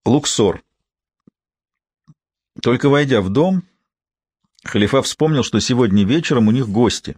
Луксор. Только войдя в дом, халифа вспомнил, что сегодня вечером у них гости.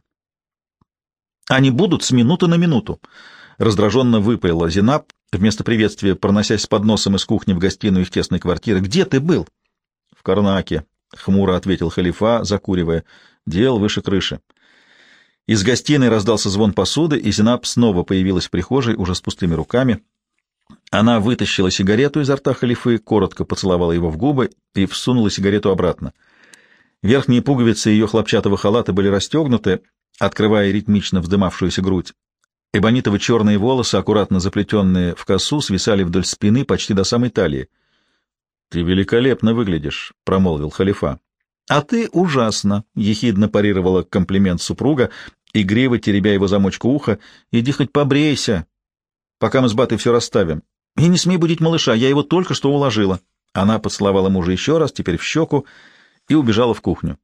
Они будут с минуты на минуту. Раздраженно выпалила Зинаб, вместо приветствия проносясь с подносом из кухни в гостиную их тесной квартиры. «Где ты был?» «В Карнаке», — хмуро ответил халифа, закуривая. «Дел выше крыши». Из гостиной раздался звон посуды, и Зинаб снова появилась в прихожей уже с пустыми руками. Она вытащила сигарету изо рта халифы, коротко поцеловала его в губы и всунула сигарету обратно. Верхние пуговицы ее хлопчатого халата были расстегнуты, открывая ритмично вздымавшуюся грудь. Эбонитово-черные волосы, аккуратно заплетенные в косу, свисали вдоль спины почти до самой талии. — Ты великолепно выглядишь, — промолвил халифа. — А ты ужасно, — ехидно парировала комплимент супруга, игриво теребя его замочку уха. — Иди хоть побрейся, пока мы с Батой все расставим. И не смей будить малыша, я его только что уложила. Она поцеловала мужа еще раз, теперь в щеку, и убежала в кухню.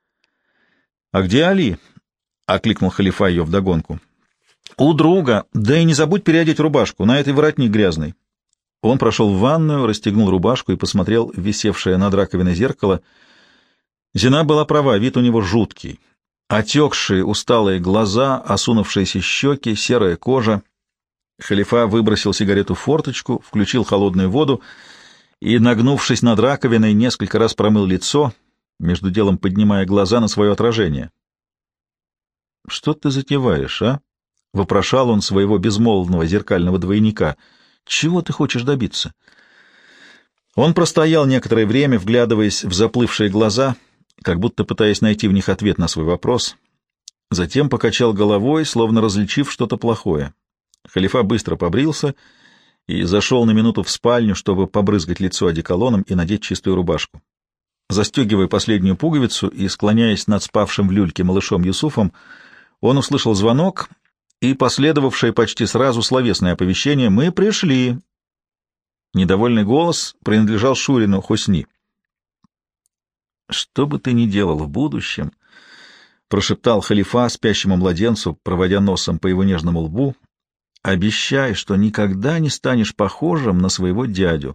— А где Али? — окликнул халифа ее вдогонку. — У друга. Да и не забудь переодеть рубашку, на этой воротник грязный. Он прошел в ванную, расстегнул рубашку и посмотрел в висевшее над раковиной зеркало. Зина была права, вид у него жуткий. Отекшие, усталые глаза, осунувшиеся щеки, серая кожа. Халифа выбросил сигарету в форточку, включил холодную воду и, нагнувшись над раковиной, несколько раз промыл лицо, между делом поднимая глаза на свое отражение. — Что ты затеваешь, а? — вопрошал он своего безмолвного зеркального двойника. — Чего ты хочешь добиться? Он простоял некоторое время, вглядываясь в заплывшие глаза, как будто пытаясь найти в них ответ на свой вопрос. Затем покачал головой, словно различив что-то плохое. Халифа быстро побрился и зашел на минуту в спальню, чтобы побрызгать лицо одеколоном и надеть чистую рубашку. Застегивая последнюю пуговицу и склоняясь над спавшим в люльке малышом Юсуфом, он услышал звонок и последовавшее почти сразу словесное оповещение: «Мы пришли». Недовольный голос принадлежал Шурину Хусни. «Что бы ты ни делал в будущем», — прошептал халифа спящему младенцу, проводя носом по его нежному лбу, — «обещай, что никогда не станешь похожим на своего дядю».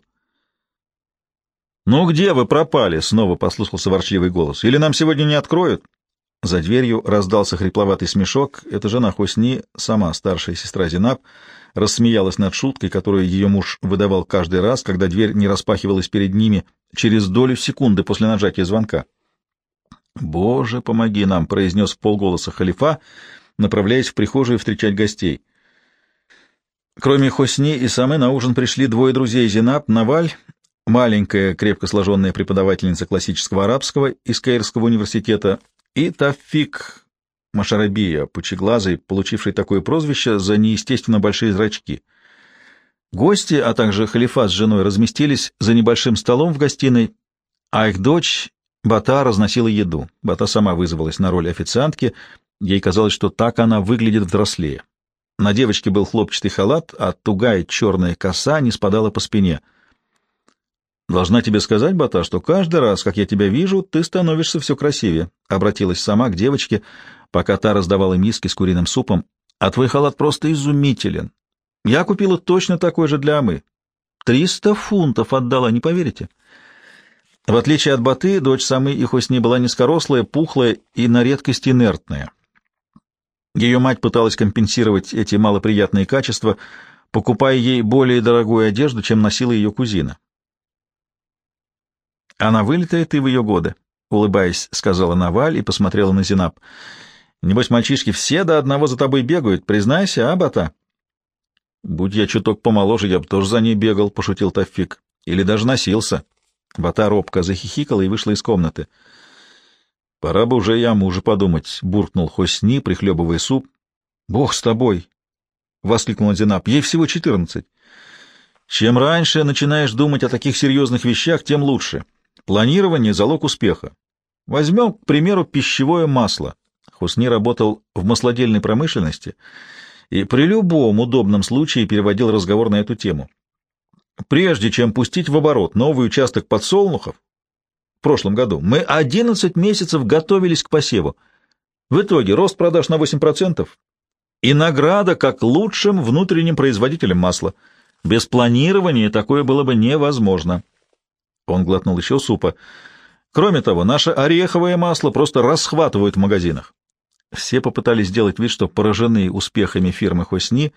«Ну где вы пропали?» — снова послышался ворчливый голос. «Или нам сегодня не откроют?» За дверью раздался хрипловатый смешок. Это жена Хусни, сама старшая сестра Зинаб, рассмеялась над шуткой, которую ее муж выдавал каждый раз, когда дверь не распахивалась перед ними через долю секунды после нажатия звонка. «Боже, помоги нам!» — произнес вполголоса халифа, направляясь в прихожую встречать гостей. Кроме Хусни и Самы на ужин пришли двое друзей Зинаб: Наваль, маленькая, крепко сложенная преподавательница классического арабского из Каирского университета, и Тафик Машарабия, пучеглазый, получивший такое прозвище за неестественно большие зрачки. Гости, а также халифа с женой разместились за небольшим столом в гостиной, а их дочь Бата разносила еду. Бата сама вызвалась на роль официантки, ей казалось, что так она выглядит взрослее. На девочке был хлопчатый халат, а тугая черная коса не спадала по спине. «Должна тебе сказать, Бата, что каждый раз, как я тебя вижу, ты становишься все красивее», — обратилась сама к девочке, пока та раздавала миски с куриным супом. «А твой халат просто изумителен. Я купила точно такой же для Амы. 300 фунтов отдала, не поверите?» В отличие от Баты, дочь Самы и Хусни была низкорослая, пухлая и на редкость инертная. Ее мать пыталась компенсировать эти малоприятные качества, покупая ей более дорогую одежду, чем носила ее кузина. «Она вылитая, ты в ее годы», — улыбаясь, сказала Наваль и посмотрела на Зинаб. «Небось, мальчишки все до одного за тобой бегают. Признайся, а, Бата?» «Будь я чуток помоложе, я бы тоже за ней бегал», — пошутил Тафик. «Или даже носился». Бата робко захихикала и вышла из комнаты. «Пора бы уже и о муже подумать», — буркнул Хусни, прихлебывая суп. «Бог с тобой!» — воскликнула Зинаб. «Ей всего 14. Чем раньше начинаешь думать о таких серьезных вещах, тем лучше. Планирование — залог успеха. Возьмем, к примеру, пищевое масло». Хусни работал в маслодельной промышленности и при любом удобном случае переводил разговор на эту тему. Прежде чем пустить в оборот новый участок подсолнухов, в прошлом году мы 11 месяцев готовились к посеву. В итоге рост продаж на 8% и награда как лучшим внутренним производителям масла. Без планирования такое было бы невозможно. Он глотнул еще супа. Кроме того, наше ореховое масло просто расхватывают в магазинах. Все попытались сделать вид, что поражены успехами фирмы Хосни.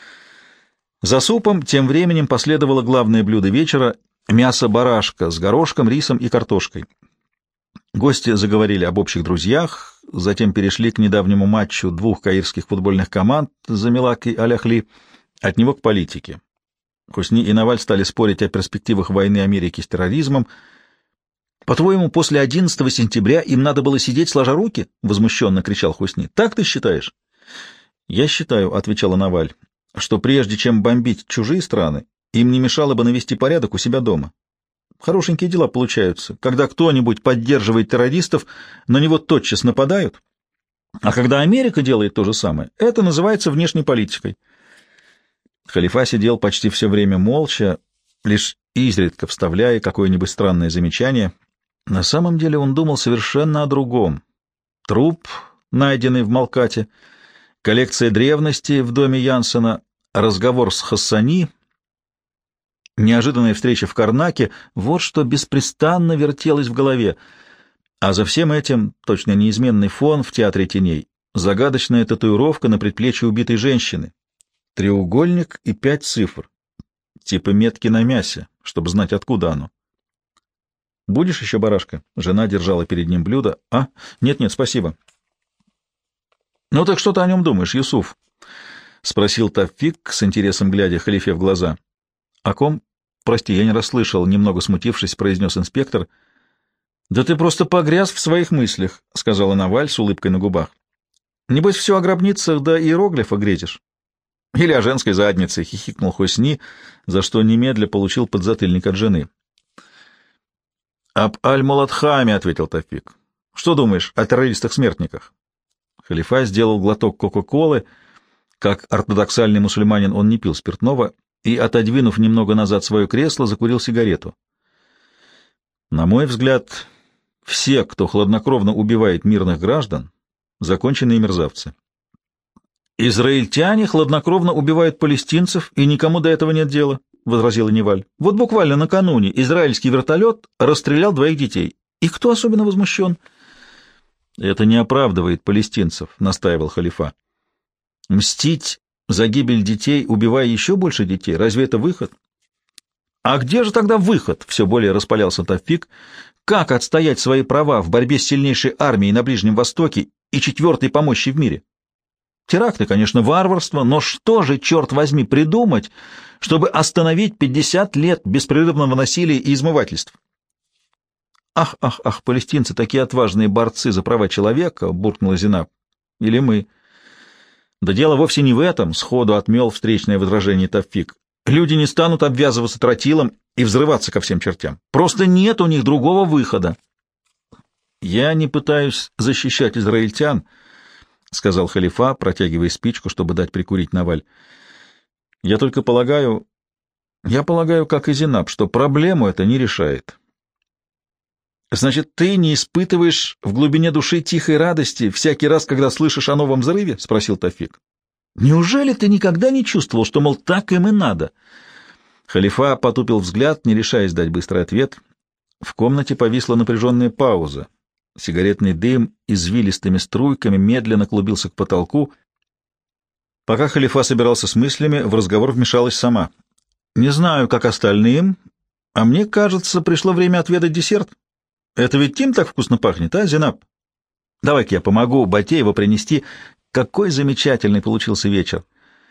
За супом тем временем последовало главное блюдо вечера — мясо-барашка с горошком, рисом и картошкой. Гости заговорили об общих друзьях, затем перешли к недавнему матчу двух каирских футбольных команд Замилак и Аль-Ахли, от него к политике. Хосни и Наваль стали спорить о перспективах войны Америки с терроризмом. «По-твоему, после 11 сентября им надо было сидеть сложа руки?» — возмущенно кричал Хосни. «Так ты считаешь?» «Я считаю», — отвечала Наваль, — «что прежде чем бомбить чужие страны, им не мешало бы навести порядок у себя дома. Хорошенькие дела получаются. Когда кто-нибудь поддерживает террористов, на него тотчас нападают. А когда Америка делает то же самое, это называется внешней политикой». Халифа сидел почти все время молча, лишь изредка вставляя какое-нибудь странное замечание. На самом деле он думал совершенно о другом. Труп, найденный в Малкате, коллекция древностей в доме Янсена, разговор с Хассани, неожиданная встреча в Карнаке — вот что беспрестанно вертелось в голове. А за всем этим точно неизменный фон в театре теней, загадочная татуировка на предплечье убитой женщины, треугольник и 5 цифр, типа метки на мясе, чтобы знать, откуда оно. «Будешь еще, барашка?» Жена держала перед ним блюдо. «А? Нет-нет, спасибо». «Ну так что ты о нем думаешь, Юсуф?» — спросил Тафик, с интересом глядя халифе в глаза. «О ком? Прости, я не расслышал», — немного смутившись, произнес инспектор. «Да ты просто погряз в своих мыслях», — сказала Наваль с улыбкой на губах. «Небось, все о гробницах да иероглифа грезишь». «Или о женской заднице», — хихикнул Хосни, за что немедля получил подзатыльник от жены. «Об Аль-Муладхаме», — ответил Тафик. «Что думаешь о террористах-смертниках?» Халифа сделал глоток кока-колы. Как ортодоксальный мусульманин он не пил спиртного и, отодвинув немного назад свое кресло, закурил сигарету. «На мой взгляд, все, кто хладнокровно убивает мирных граждан, законченные мерзавцы. Израильтяне хладнокровно убивают палестинцев, и никому до этого нет дела», — возразила Неваль. «Вот буквально накануне израильский вертолет расстрелял 2 детей. И кто особенно возмущен?» «Это не оправдывает палестинцев», — настаивал халифа. «Мстить за гибель детей, убивая еще больше детей, разве это выход?» «А где же тогда выход?» — все более распалялся Тафик. «Как отстоять свои права в борьбе с сильнейшей армией на Ближнем Востоке и 4-й по мощи в мире? Теракты, конечно, варварство, но что же, черт возьми, придумать, чтобы остановить 50 лет беспрерывного насилия и измывательств?» «Ах, ах, ах, палестинцы, такие отважные борцы за права человека!» — буркнула Зинаб. «Или мы?» «Да дело вовсе не в этом», — сходу отмел встречное возражение Тафик. «Люди не станут обвязываться тротилом и взрываться ко всем чертям. Просто нет у них другого выхода». «Я не пытаюсь защищать израильтян», — сказал халифа, протягивая спичку, чтобы дать прикурить Наваль. «Я только полагаю, как и Зинаб, что проблему это не решает». «Значит, ты не испытываешь в глубине души тихой радости всякий раз, когда слышишь о новом взрыве?» — спросил Тафик. «Неужели ты никогда не чувствовал, что, мол, так им и надо?» Халифа потупил взгляд, не решаясь дать быстрый ответ. В комнате повисла напряженная пауза. Сигаретный дым извилистыми струйками медленно клубился к потолку. Пока халифа собирался с мыслями, в разговор вмешалась сама. «Не знаю, как остальным, а мне кажется, пришло время отведать десерт. Это ведь Тим так вкусно пахнет, а, Зинаб? Давай-ка я помогу Батееву принести. Какой замечательный получился вечер!»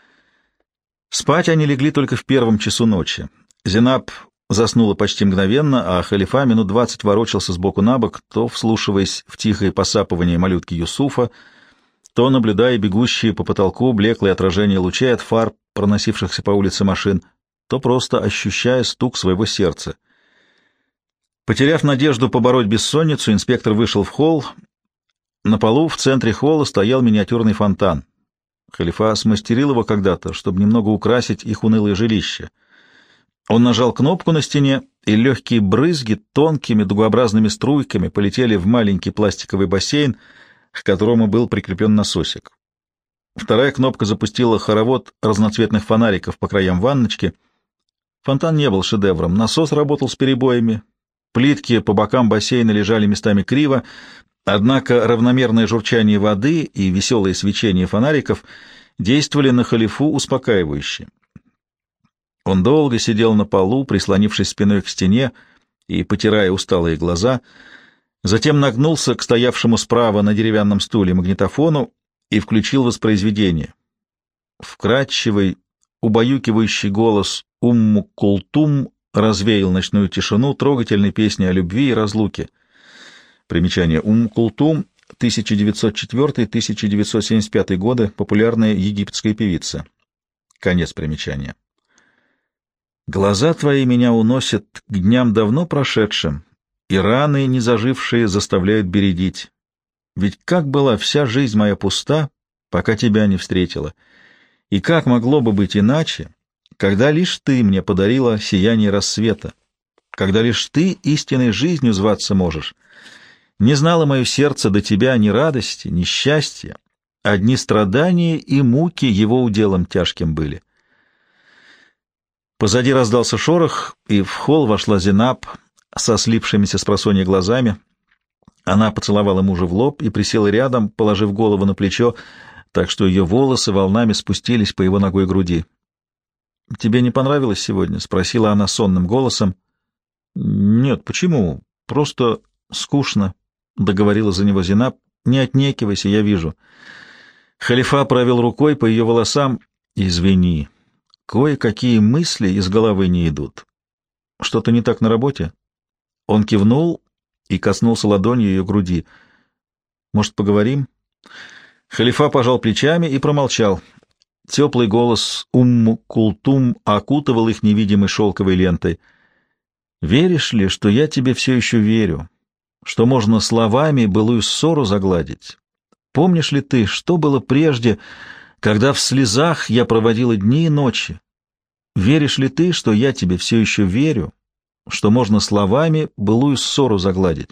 Спать они легли только в 1 часу ночи. Зинаб заснула почти мгновенно, а халифа минут 20 ворочался сбоку на бок, то вслушиваясь в тихое посапывание малютки Юсуфа, то наблюдая бегущие по потолку блеклые отражения лучей от фар, проносившихся по улице машин, то просто ощущая стук своего сердца. Потеряв надежду побороть бессонницу, инспектор вышел в холл. На полу в центре холла стоял миниатюрный фонтан. Халифа смастерил его когда-то, чтобы немного украсить их унылое жилище. Он нажал кнопку на стене, и легкие брызги тонкими дугообразными струйками полетели в маленький пластиковый бассейн, к которому был прикреплен насосик. Вторая кнопка запустила хоровод разноцветных фонариков по краям ванночки. Фонтан не был шедевром, насос работал с перебоями, плитки по бокам бассейна лежали местами криво, однако равномерное журчание воды и веселое свечение фонариков действовали на халифу успокаивающе. Он долго сидел на полу, прислонившись спиной к стене и потирая усталые глаза, затем нагнулся к стоявшему справа на деревянном стуле магнитофону и включил воспроизведение. Вкрадчивый, убаюкивающий голос Умму Култум развеял ночную тишину трогательной песни о любви и разлуке. Примечание. Умму Култум, 1904-1975 годы, популярная египетская певица. Конец примечания. Глаза твои меня уносят к дням давно прошедшим, и раны, не зажившие, заставляют бередить. Ведь как была вся жизнь моя пуста, пока тебя не встретила, и как могло бы быть иначе, когда лишь ты мне подарила сияние рассвета, когда лишь ты истинной жизнью зваться можешь. Не знало мое сердце до тебя ни радости, ни счастья, одни страдания и муки его уделом тяжким были. Позади раздался шорох, и в холл вошла Зинаб со слипшимися спросонья глазами. Она поцеловала мужа в лоб и присела рядом, положив голову на плечо, так что ее волосы волнами спустились по его ногой груди. — Тебе не понравилось сегодня? — спросила она сонным голосом. — Нет, почему? Просто скучно, — договорила за него Зинаб. — Не отнекивайся, я вижу. Халифа провел рукой по ее волосам. — Извини. Кое-какие мысли из головы не идут. Что-то не так на работе? Он кивнул и коснулся ладонью ее груди. Может, поговорим? Халифа пожал плечами и промолчал. Теплый голос Умму Култум окутывал их невидимой шелковой лентой. «Веришь ли, что я тебе все еще верю, что можно словами былую ссору загладить? Помнишь ли ты, что было прежде, когда в слезах я проводила дни и ночи? Веришь ли ты, что я тебе все еще верю, что можно словами былую ссору загладить?»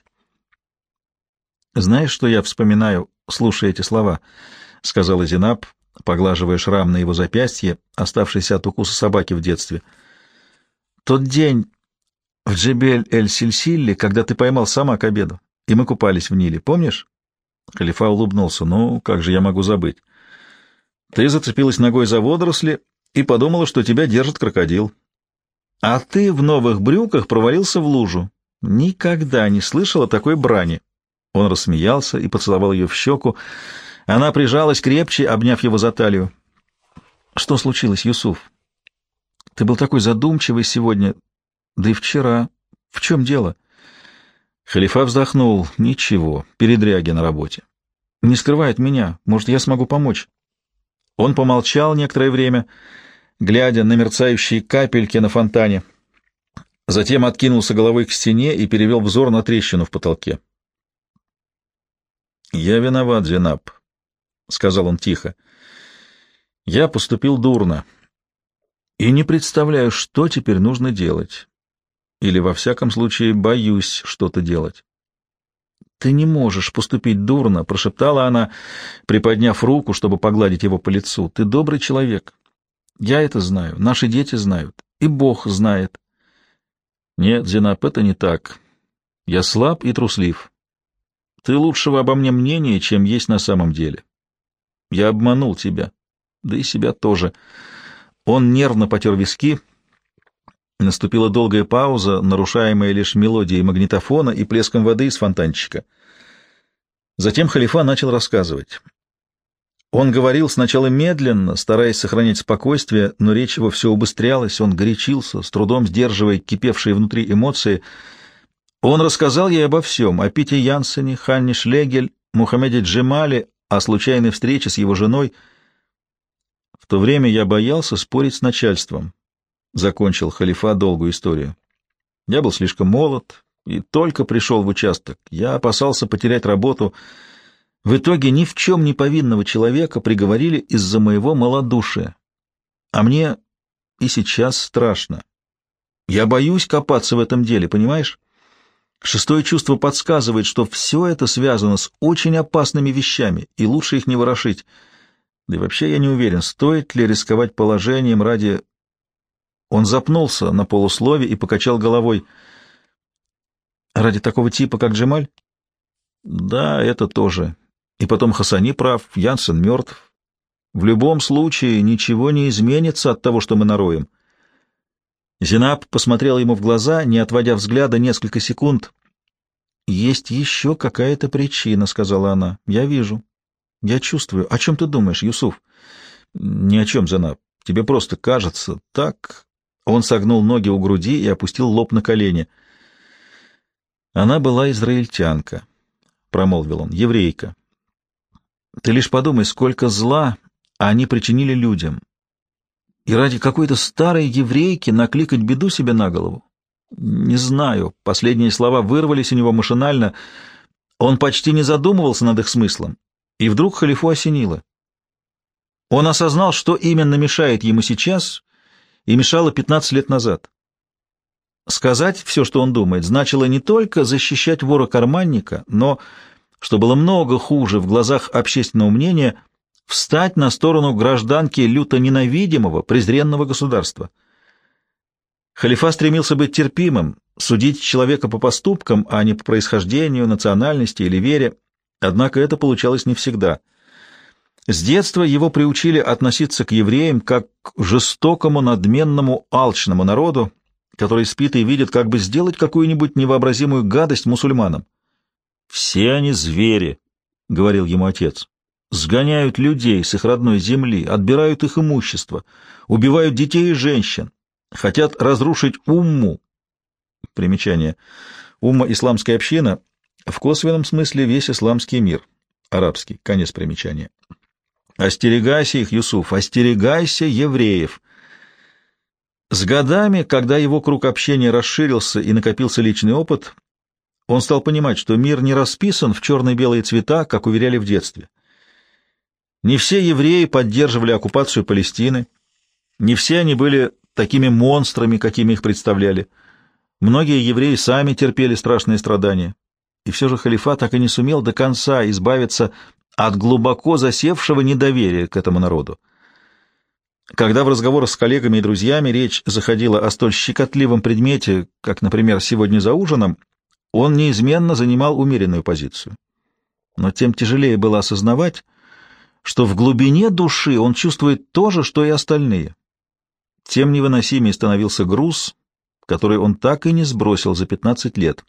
«Знаешь, что я вспоминаю, слушая эти слова?» — сказала Зинаб, поглаживая шрам на его запястье, оставшийся от укуса собаки в детстве. «Тот день в Джебель-эль-Сильсилле, когда ты поймал сама к обеду, и мы купались в Ниле, помнишь?» Халифа улыбнулся. «Ну, как же я могу забыть? Ты зацепилась ногой за водоросли и подумала, что тебя держит крокодил. А ты в новых брюках провалился в лужу. Никогда не слышала такой брани». Он рассмеялся и поцеловал ее в щеку. Она прижалась крепче, обняв его за талию. «Что случилось, Юсуф? Ты был такой задумчивый сегодня, да и вчера. В чем дело?» Халифа вздохнул. «Ничего, передряги на работе. Не скрывай от меня. Может, я смогу помочь?» Он помолчал некоторое время, глядя на мерцающие капельки на фонтане. Затем откинулся головой к стене и перевел взор на трещину в потолке. «Я виноват, Зинаб», — сказал он тихо. «Я поступил дурно и не представляю, что теперь нужно делать. Или, во всяком случае, боюсь что-то делать». «Ты не можешь поступить дурно», — прошептала она, приподняв руку, чтобы погладить его по лицу. «Ты добрый человек. Я это знаю, наши дети знают, и Бог знает». «Нет, Зинаб, это не так. Я слаб и труслив. Ты лучшего обо мне мнения, чем есть на самом деле. Я обманул тебя, да и себя тоже». Он нервно потер виски. Наступила долгая пауза, нарушаемая лишь мелодией магнитофона и плеском воды из фонтанчика. Затем Халифа начал рассказывать. Он говорил сначала медленно, стараясь сохранять спокойствие, но речь его все убыстрялась, он горячился, с трудом сдерживая кипевшие внутри эмоции. Он рассказал ей обо всем, о Пите Янсене, Ханне Шлегель, Мухаммеде Джемале, о случайной встрече с его женой. «В то время я боялся спорить с начальством», — закончил Халифа долгую историю. «Я был слишком молод и только пришел в участок. Я опасался потерять работу. В итоге ни в чем не повинного человека приговорили из-за моего малодушия. А мне и сейчас страшно. Я боюсь копаться в этом деле, понимаешь? Шестое чувство подсказывает, что все это связано с очень опасными вещами, и лучше их не ворошить. Да и вообще я не уверен, стоит ли рисковать положением ради... Он запнулся на полуслове и покачал головой. Ради такого типа, как Джемаль? Да, это тоже. И потом Хасани прав, Янсен мертв. В любом случае ничего не изменится от того, что мы нароем. Зинаб посмотрел ему в глаза, не отводя взгляда несколько секунд. «Есть еще какая-то причина», — сказала она. «Я вижу. Я чувствую. О чем ты думаешь, Юсуф?» «Ни о чем, Зинаб. Тебе просто кажется так...» Он согнул ноги у груди и опустил лоб на колени. «Она была израильтянка», — промолвил он, — «еврейка. Ты лишь подумай, сколько зла они причинили людям. И ради какой-то старой еврейки накликать беду себе на голову? Не знаю». Последние слова вырвались у него машинально. Он почти не задумывался над их смыслом. И вдруг халифу осенило. Он осознал, что именно мешает ему сейчас и мешало 15 лет назад. Сказать все, что он думает, значило не только защищать вора-карманника, но, что было много хуже в глазах общественного мнения, встать на сторону гражданки люто ненавидимого, презренного государства. Халифа стремился быть терпимым, судить человека по поступкам, а не по происхождению, национальности или вере, однако это получалось не всегда. С детства его приучили относиться к евреям как к жестокому, надменному, алчному народу, который спит и видит, как бы сделать какую-нибудь невообразимую гадость мусульманам. «Все они звери», — говорил ему отец. «Сгоняют людей с их родной земли, отбирают их имущество, убивают детей и женщин, хотят разрушить умму». Примечание. Умма — исламская община, в косвенном смысле весь исламский мир, арабский. Конец примечания. «Остерегайся их, Юсуф, остерегайся евреев». С годами, когда его круг общения расширился и накопился личный опыт, он стал понимать, что мир не расписан в черно-белые цвета, как уверяли в детстве. Не все евреи поддерживали оккупацию Палестины, не все они были такими монстрами, какими их представляли. Многие евреи сами терпели страшные страдания, и все же халифат так и не сумел до конца избавиться от глубоко засевшего недоверия к этому народу. Когда в разговорах с коллегами и друзьями речь заходила о столь щекотливом предмете, как, например, сегодня за ужином, он неизменно занимал умеренную позицию. Но тем тяжелее было осознавать, что в глубине души он чувствует то же, что и остальные. Тем невыносимее становился груз, который он так и не сбросил за 15 лет.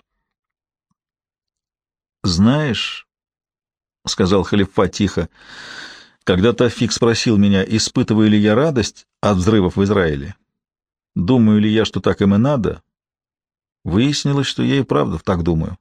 «Знаешь, — сказал халифа тихо, — когда Тафик спросил меня, испытываю ли я радость от взрывов в Израиле, думаю ли я, что так им и надо, выяснилось, что я и правда так думаю.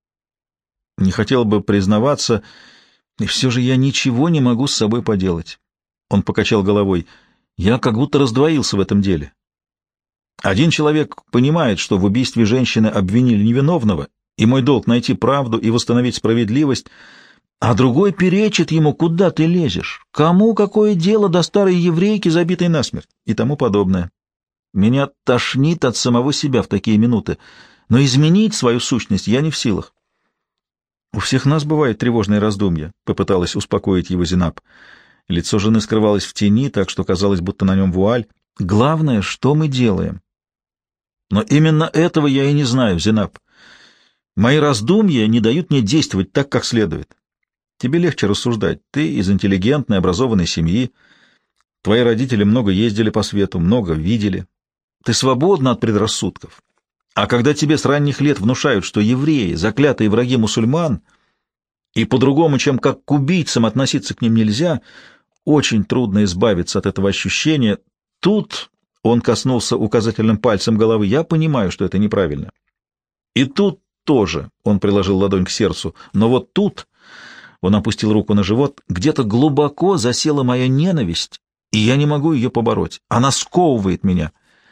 Не хотел бы признаваться, и все же я ничего не могу с собой поделать». Он покачал головой. «Я как будто раздвоился в этом деле. Один человек понимает, что в убийстве женщины обвинили невиновного, и мой долг — найти правду и восстановить справедливость, а другой перечит ему: куда ты лезешь, кому какое дело до старой еврейки, забитой насмерть, и тому подобное. Меня тошнит от самого себя в такие минуты, но изменить свою сущность я не в силах». «У всех нас бывают тревожные раздумья», — попыталась успокоить его Зинаб. Лицо жены скрывалось в тени, так что казалось, будто на нем вуаль. «Главное, что мы делаем». «Но именно этого я и не знаю, Зинаб. Мои раздумья не дают мне действовать так, как следует. Тебе легче рассуждать. Ты из интеллигентной, образованной семьи. Твои родители много ездили по свету, много видели. Ты свободна от предрассудков. А когда тебе с ранних лет внушают, что евреи — заклятые враги мусульман, и по-другому, чем как к убийцам относиться к ним нельзя, очень трудно избавиться от этого ощущения. Тут, — он коснулся указательным пальцем головы, — я понимаю, что это неправильно. И тут тоже, — он приложил ладонь к сердцу, — но вот тут, — он опустил руку на живот, — где-то глубоко засела моя ненависть, и я не могу ее побороть. Она сковывает меня».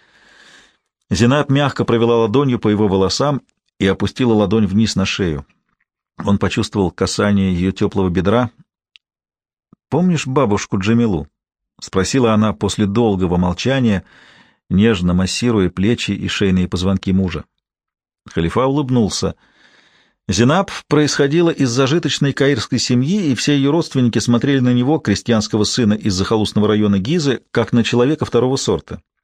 Зинаб мягко провела ладонью по его волосам и опустила ладонь вниз на шею. Он почувствовал касание ее теплого бедра. «Помнишь бабушку Джамилу?» — спросила она после долгого молчания, нежно массируя плечи и шейные позвонки мужа. Халифа улыбнулся. Зинаб происходила из зажиточной каирской семьи, и все ее родственники смотрели на него, крестьянского сына из захолустного района Гизы, как на человека второго сорта.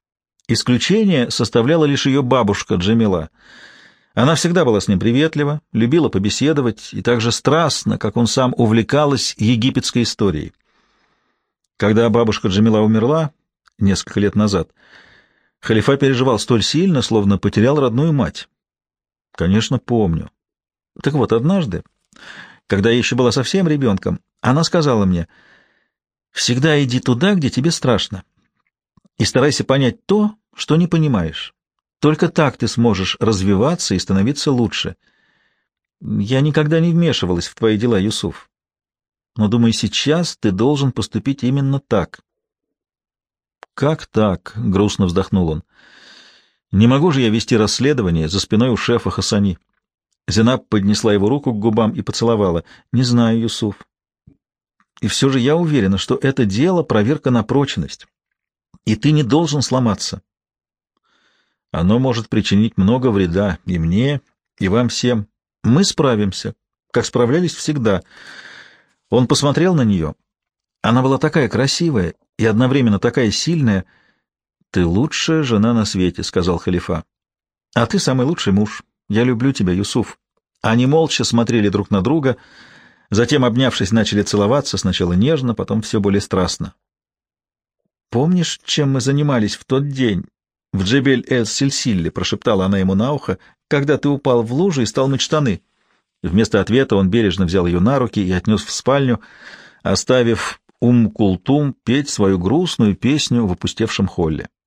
Исключение составляла лишь ее бабушка Джамила. Она всегда была с ним приветлива, любила побеседовать и так же страстно, как он сам, увлекалась египетской историей. Когда бабушка Джамила умерла несколько лет назад, халифа переживал столь сильно, словно потерял родную мать. Конечно, помню. Так вот, однажды, когда я еще была совсем ребенком, она сказала мне: «Всегда иди туда, где тебе страшно, и старайся понять то, что не понимаешь. Только так ты сможешь развиваться и становиться лучше. Я никогда не вмешивалась в твои дела, Юсуф, но, думаю, сейчас ты должен поступить именно так». «Как так?» — грустно вздохнул он. «Не могу же я вести расследование за спиной у шефа Хасани». Зенаб поднесла его руку к губам и поцеловала. «Не знаю, Юсуф. И все же я уверена, что это дело — проверка на прочность, и ты не должен сломаться. Оно может причинить много вреда и мне, и вам всем. Мы справимся, как справлялись всегда». Он посмотрел на нее. Она была такая красивая и одновременно такая сильная. «Ты лучшая жена на свете», — сказал халифа. «А ты самый лучший муж. Я люблю тебя, Юсуф». Они молча смотрели друг на друга, затем, обнявшись, начали целоваться, сначала нежно, потом все более страстно. «Помнишь, чем мы занимались в тот день в Джебель-эль-Сильсилле?» — прошептала она ему на ухо, — «когда ты упал в лужу и стал мыть штаны». Вместо ответа он бережно взял ее на руки и отнес в спальню, оставив Култум петь свою грустную песню в опустевшем холле.